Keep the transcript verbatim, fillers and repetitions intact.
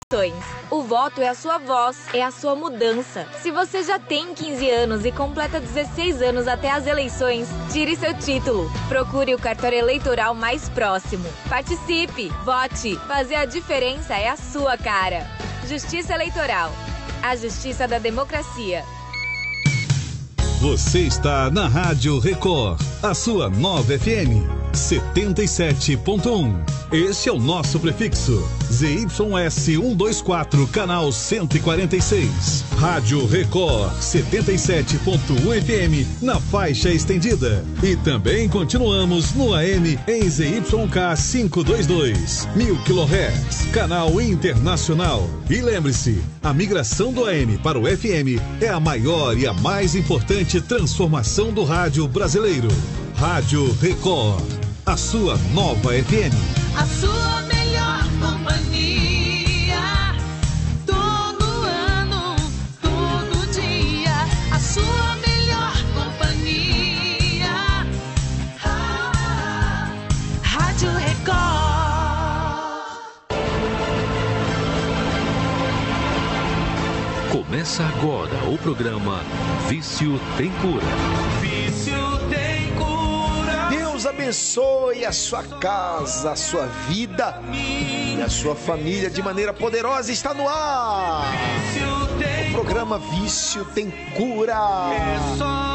O voto é a sua voz, é a sua mudança. Se você já tem quinze anos e completa dezesseis anos até as eleições, tire seu título. Procure o cartório eleitoral mais próximo. Participe, vote. Fazer a diferença é a sua cara. Justiça Eleitoral. A justiça da democracia. Você está na Rádio Record, a sua nova F M, setenta e sete ponto um. Este é o nosso prefixo, Z Y S cento e vinte e quatro, canal cento e quarenta e seis. Rádio Record, setenta e sete ponto um F M, na faixa estendida. E também continuamos no A M em Z Y K quinhentos e vinte e dois, mil quilohertz, canal internacional. E lembre-se, a migração do A M para o F M é a maior e a mais importante transformação do rádio brasileiro. Rádio Record, a sua nova F M. A sua melhor companhia, todo ano, todo dia. A sua melhor companhia, ah, Rádio Record. Começa agora o programa Vício Tem Cura. Vício tem cura. Deus abençoe a sua casa, a sua vida e a sua família de maneira poderosa. Está no ar o programa Vício Tem Cura. É só